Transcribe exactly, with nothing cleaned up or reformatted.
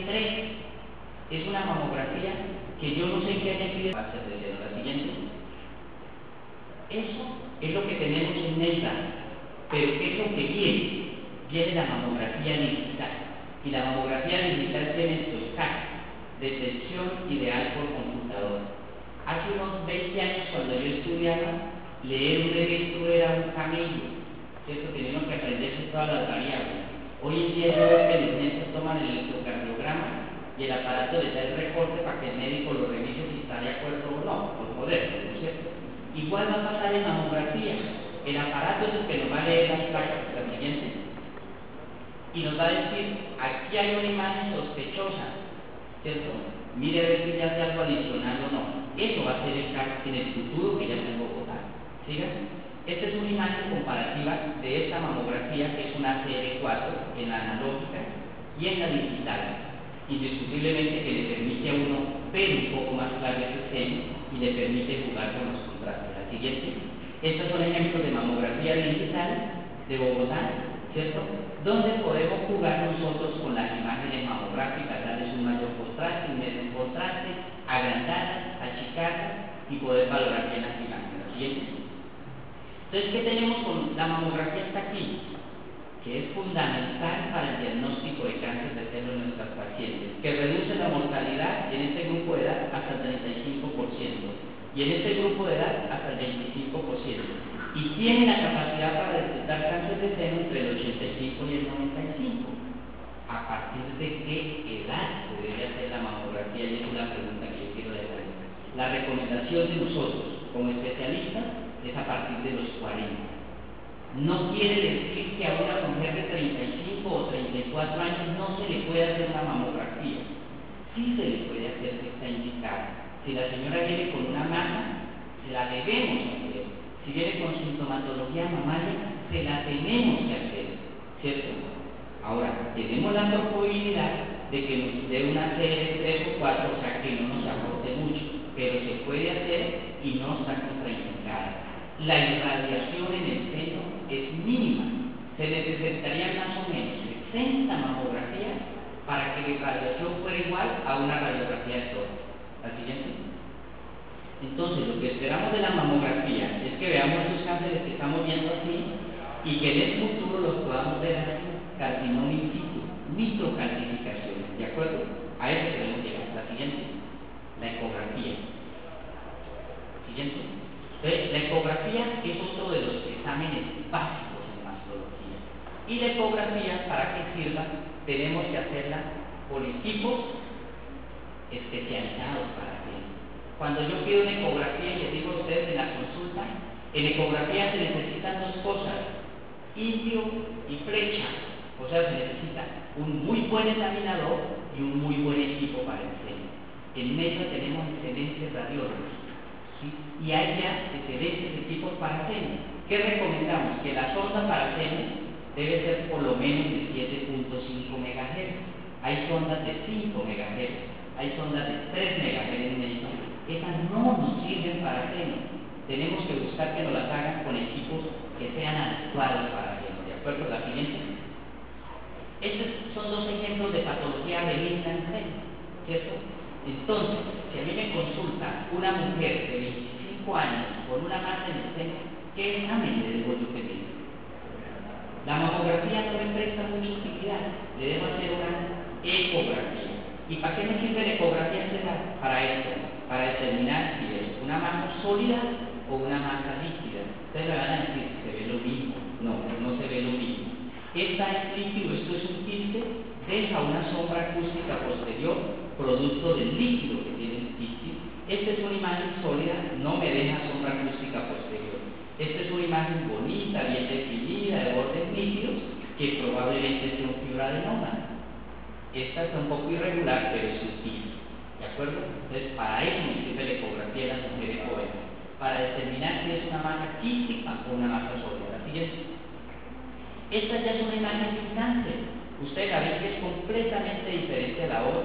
tres. Es una mamografía que yo no sé qué hay aquí de la siguiente. Eso es lo que tenemos en esta, pero ¿qué es lo que viene? Viene la mamografía digital. Y la mamografía digital tiene estos casos: detección ideal por computadora. Hace unos veinte años, cuando yo estudiaba, leer un registro era un camello, ¿cierto? Teníamos que aprenderse todas las variables. Hoy en día yo veo que los médicos toman el electrocardiograma y el aparato les da el reporte para que el médico lo revise si está de acuerdo o no, por poder, ¿no es cierto? Igual va a pasar en mamografía. El aparato es el que nos va a leer las placas, la siguiente, y nos va a decir: aquí hay una imagen sospechosa, ¿cierto? Mire a ver si ya hace algo adicional o no. Eso va a ser el caso en el futuro que ya tengo votado. ¿Sigan? Esta es una imagen comparativa de esta mamografía, que es una C R cuatro en la analógica y en la digital, indiscutiblemente que le permite a uno ver un poco más claro ese seno y le permite jugar con los contrastes. La siguiente. Estos son ejemplos de mamografía digital de Bogotá, ¿cierto? Donde podemos jugar nosotros con las imágenes mamográficas, darles un mayor contraste, un menor contraste, agrandarlas, achicarlas y poder valorar bien las imágenes. La siguiente. Entonces, ¿qué tenemos con la mamografía hasta aquí? Que es fundamental para el diagnóstico de cáncer de seno en nuestras pacientes, que reduce la mortalidad en este grupo de edad hasta el treinta y cinco por ciento y en este grupo de edad hasta el veinticinco por ciento, y tiene la capacidad para detectar cáncer de seno entre el ochenta y cinco y el noventa y cinco. ¿A partir de qué edad se debe hacer la mamografía? Y esa es la pregunta que yo quiero dejar. La recomendación de nosotros como especialistas es a partir de los cuarenta. No quiere decir que a una mujer de treinta y cinco o treinta y cuatro años no se le puede hacer una mamografía. Sí se le puede hacer, si está indicada. Si la señora viene con una masa, se la debemos hacer. Si viene con sintomatología mamaria, se la tenemos que hacer, ¿cierto? Ahora, tenemos la probabilidad de que nos dé una C R tres o cuatro, o sea, que no nos aporte mucho, pero se puede hacer y no está contraindicada. La irradiación en el seno es mínima. Se necesitarían más o menos sesenta mamografías para que la irradiación fuera igual a una radiografía de tórax. ¿La siguiente? Entonces, lo que esperamos de la mamografía es que veamos esos cánceres que estamos viendo así y que en el futuro los podamos ver así: carcinoma in situ, microcalcificaciones. ¿De acuerdo? A eso queremos llegar. La siguiente, la ecografía. Siguiente. Entonces, la ecografía es otro de los exámenes básicos en mastología. Y la ecografía, para que sirva, tenemos que hacerla por equipos especializados para eso. Cuando yo pido una ecografía y les digo a ustedes en la consulta, en ecografía se necesitan dos cosas: indio y flecha. O sea, se necesita un muy buen examinador y un muy buen equipo para el seno. En medio tenemos excelentes radiólogos, ¿sí? Y hay ya excelentes equipos para seno. ¿Qué recomendamos? Que la sonda para seno debe ser por lo menos de siete punto cinco megahertz. Hay sondas de cinco megahertz, hay sondas de tres megahertz en México. Esas no nos sirven para seno. Tenemos que buscar que nos las hagan con equipos que sean adecuados para seno. ¿De acuerdo? La siguiente. Estos son dos ejemplos de patología benigna en seno, ¿cierto? Entonces, si a mí me consulta una mujer de veinticinco años con una masa en el seno, ¿qué examen le debo yo pedir? La mamografía no me presta mucha utilidad, le debo hacer una ecografía. ¿Y para qué me sirve la ecografía estelar? Para esto, para determinar si es una masa sólida o una masa líquida. Ustedes me van a decir, ¿se ve lo mismo? No, no se ve lo mismo. Esta es líquido, esto es un quiste, deja una sombra acústica posterior, producto del líquido que tiene el quiste. Esta es una imagen sólida, no me deja sombra acústica posterior. Esta es una imagen bonita, bien definida, de bordes líquidos, que probablemente sea un fibroadenoma. Esta está un poco irregular, pero es sutil. ¿De acuerdo? Entonces, para eso me sirve la ecografía de las mujeres jóvenes, para determinar si es una masa quística o una masa sólida. La siguiente. Esta ya es una imagen de un cáncer. Usted la ve que es completamente diferente a la otra.